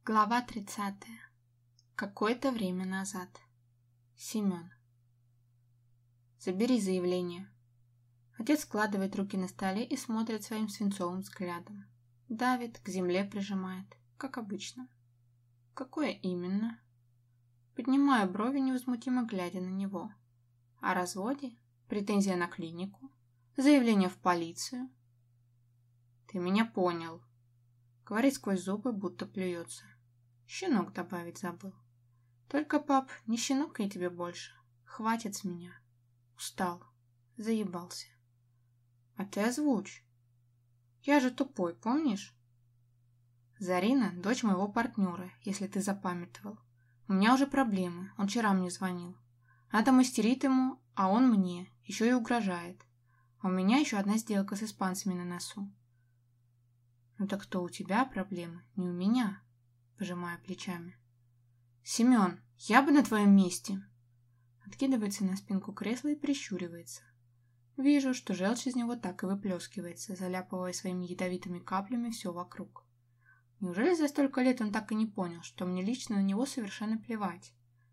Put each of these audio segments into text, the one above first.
Глава 30. Какое-то время назад. Семен. Забери заявление. Отец складывает руки на столе и смотрит своим свинцовым взглядом. Давит, к земле прижимает, как обычно. Какое именно? Поднимаю брови, невозмутимо глядя на него. О разводе? Претензия на клинику? Заявление в полицию? Ты меня понял. Говорит сквозь зубы, будто плюется. Щенок добавить забыл. Только, пап, не щенок я тебе больше. Хватит с меня. Устал. Заебался. А ты озвучь. Я же тупой, помнишь? Зарина – дочь моего партнера, если ты запамятовал. У меня уже проблемы, он вчера мне звонил. Она там истерит ему, а он мне, еще и угрожает. А у меня еще одна сделка с испанцами на носу. Ну так что, у тебя проблемы, не у меня? Пожимая плечами. Семен, я бы на твоем месте. Откидывается на спинку кресла и прищуривается. Вижу, что желчь из него так и выплескивается, заляпывая своими ядовитыми каплями все вокруг. Неужели за столько лет он так и не понял, что мне лично на него совершенно плевать?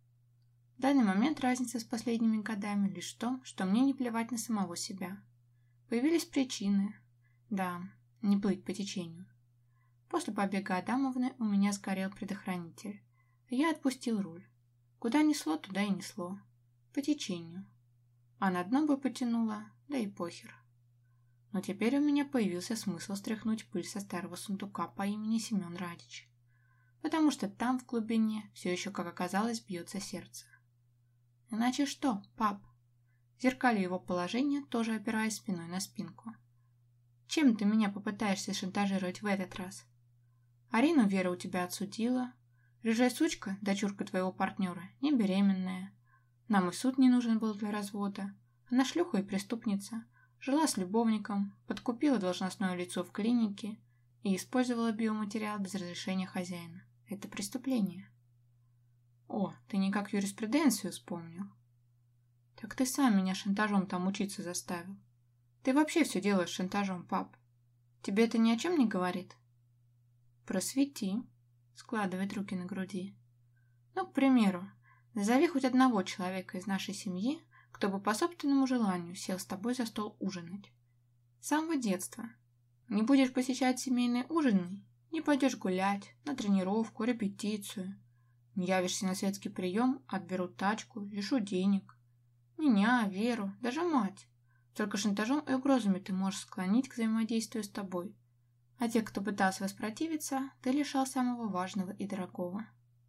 В данный момент разница с последними годами лишь в том, что мне не плевать на самого себя. Появились причины. Да, не плыть по течению. После побега Адамовны у меня сгорел предохранитель. Я отпустил руль. Куда несло, туда и несло. По течению. А на дно бы потянуло, да и похер. Но теперь у меня появился смысл стряхнуть пыль со старого сундука по имени Семен Радич. Потому что там, в глубине, все еще, как оказалось, бьется сердце. Иначе что, пап? Зеркалю его положение, тоже опираясь спиной на спинку. Чем ты меня попытаешься шантажировать в этот раз? Арину Вера у тебя отсудила. Рыжая сучка, дочурка твоего партнера, не беременная. Нам и суд не нужен был для развода. Она шлюха и преступница. Жила с любовником, подкупила должностное лицо в клинике и использовала биоматериал без разрешения хозяина. Это преступление. О, ты никак юриспруденцию вспомнил. Так ты сам меня шантажом там учиться заставил. Ты вообще все делаешь шантажом, пап. Тебе это ни о чем не говорит? Просвети, складывает руки на груди. Ну, к примеру, назови хоть одного человека из нашей семьи, кто бы по собственному желанию сел с тобой за стол ужинать. С самого детства. Не будешь посещать семейные ужины, не пойдешь гулять, на тренировку, репетицию. Не явишься на светский прием, отберут тачку, лишу денег. Меня, Веру, даже мать. Только шантажом и угрозами ты можешь склонить к взаимодействию с тобой. А тех, кто пытался воспротивиться, ты лишал самого важного и дорогого.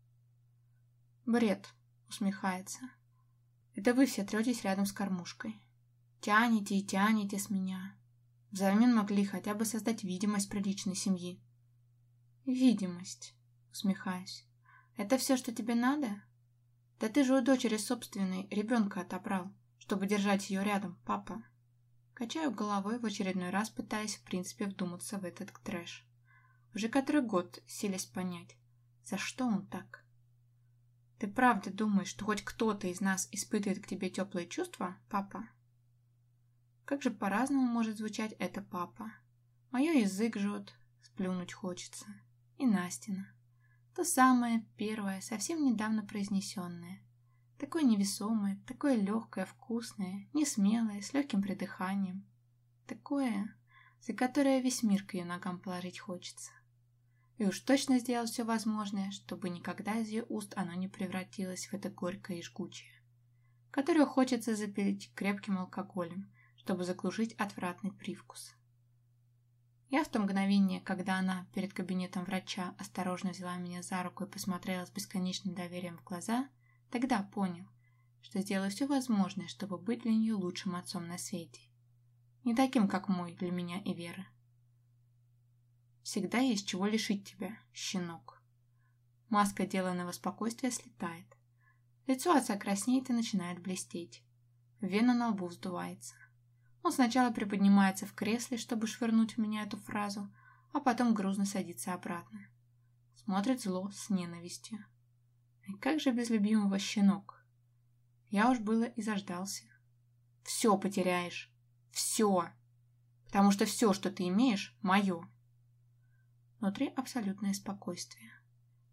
Бред, усмехается. Это вы все третесь рядом с кормушкой. Тянете и тянете с меня. Взамен могли хотя бы создать видимость приличной семьи. Видимость, усмехаюсь. Это все, что тебе надо? Да ты же у дочери собственной ребенка отобрал, чтобы держать ее рядом, папа. Качаю головой, в очередной раз пытаясь в принципе вдуматься в этот трэш. Уже который год силясь понять, за что он так. Ты правда думаешь, что хоть кто-то из нас испытывает к тебе теплые чувства, папа? Как же по-разному может звучать это папа. Мое язык жжет, сплюнуть хочется. И Настина. То самое первое, совсем недавно произнесенное. Такое невесомое, такое легкое, вкусное, несмелое, с легким придыханием. Такое, за которое весь мир к ее ногам положить хочется. И уж точно сделать все возможное, чтобы никогда из ее уст оно не превратилось в это горькое и жгучее, которое хочется запилить крепким алкоголем, чтобы заглушить отвратный привкус. Я в то мгновение, когда она перед кабинетом врача осторожно взяла меня за руку и посмотрела с бесконечным доверием в глаза, тогда понял, что сделаю все возможное, чтобы быть для нее лучшим отцом на свете. Не таким, как мой для меня и Веры. Всегда есть чего лишить тебя, щенок. Маска деланного спокойствия слетает. Лицо отца краснеет и начинает блестеть. Вена на лбу вздувается. Он сначала приподнимается в кресле, чтобы швырнуть в меня эту фразу, а потом грузно садится обратно. Смотрит зло с ненавистью. И как же без любимого щенок? Я уж было и заждался. Все потеряешь. Все. Потому что все, что ты имеешь, мое. Внутри абсолютное спокойствие.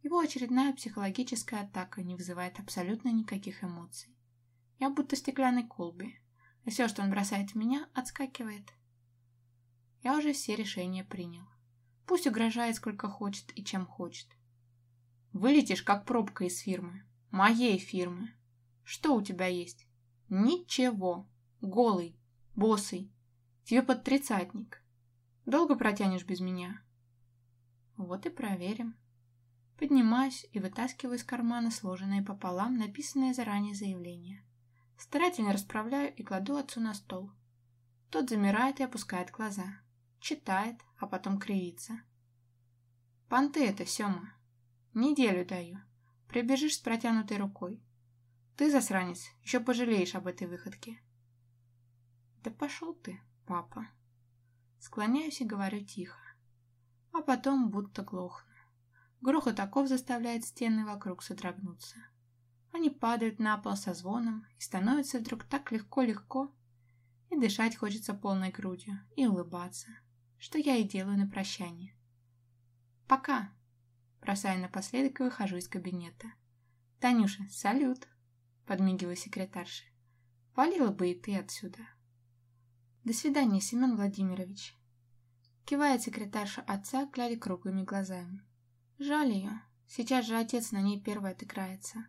Его очередная психологическая атака не вызывает абсолютно никаких эмоций. Я будто в стеклянной колбе, и все, что он бросает в меня, отскакивает. Я уже все решения принял. Пусть угрожает сколько хочет и чем хочет. Вылетишь, как пробка из фирмы. Моей фирмы. Что у тебя есть? Ничего. Голый, босый. Тебе под 30-ник. Долго протянешь без меня? Вот и проверим. Поднимаюсь и вытаскиваю из кармана сложенное пополам написанное заранее заявление. Старательно расправляю и кладу отцу на стол. Тот замирает и опускает глаза. Читает, а потом кривится. Понты это, Сёма. Неделю даю. Прибежишь с протянутой рукой. Ты, засранец, еще пожалеешь об этой выходке. Да пошел ты, папа. Склоняюсь и говорю тихо. А потом будто глохну. Грохот оков заставляет стены вокруг содрогнуться. Они падают на пол со звоном, и становится вдруг так легко-легко, и дышать хочется полной грудью, и улыбаться, что я и делаю на прощание. «Пока!» Бросаю напоследок и выхожу из кабинета. «Танюша, салют!» Подмигиваю секретарше. «Валила бы и ты отсюда!» «До свидания, Семен Владимирович!» Кивает секретарша отца, глядя круглыми глазами. Жаль ее. Сейчас же отец на ней первый отыграется.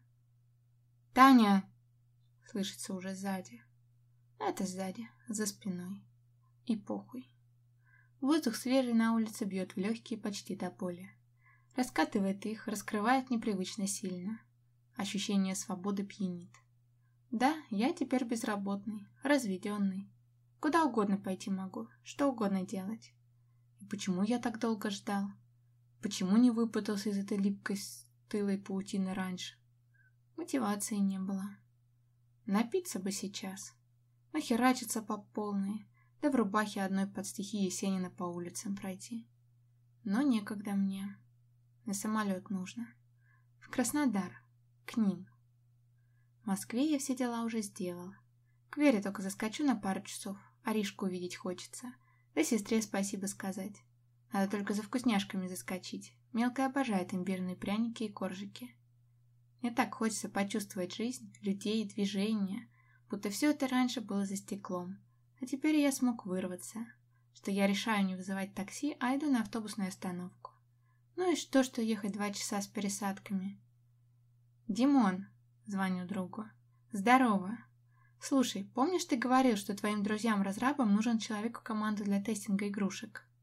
«Таня!» Слышится уже сзади. Это сзади, за спиной. И похуй. Воздух свежий на улице бьет в легкие почти до боли. Раскатывает их, раскрывает непривычно сильно. Ощущение свободы пьянит. Да, я теперь безработный, разведенный. Куда угодно пойти могу, что угодно делать. И почему я так долго ждал? Почему не выпутался из этой липкой стылой паутины раньше? Мотивации не было. Напиться бы сейчас. Нахерачиться по полной, да в рубахе одной под стихи Есенина по улицам пройти. Но некогда мне. На самолет нужно. В Краснодар. К ним. В Москве я все дела уже сделала. К Вере только заскочу на пару часов. Аришку увидеть хочется. Да сестре спасибо сказать. Надо только за вкусняшками заскочить. Мелкая обожает имбирные пряники и коржики. Мне так хочется почувствовать жизнь, людей, движения, будто все это раньше было за стеклом. А теперь я смог вырваться, что я решаю не вызывать такси, а иду на автобусную остановку. Ну и что ехать 2 часа с пересадками? «Димон», — звоню другу, — «здорово. Слушай, помнишь, ты говорил, что твоим друзьям-разрабам нужен человек в команду для тестинга игрушек?»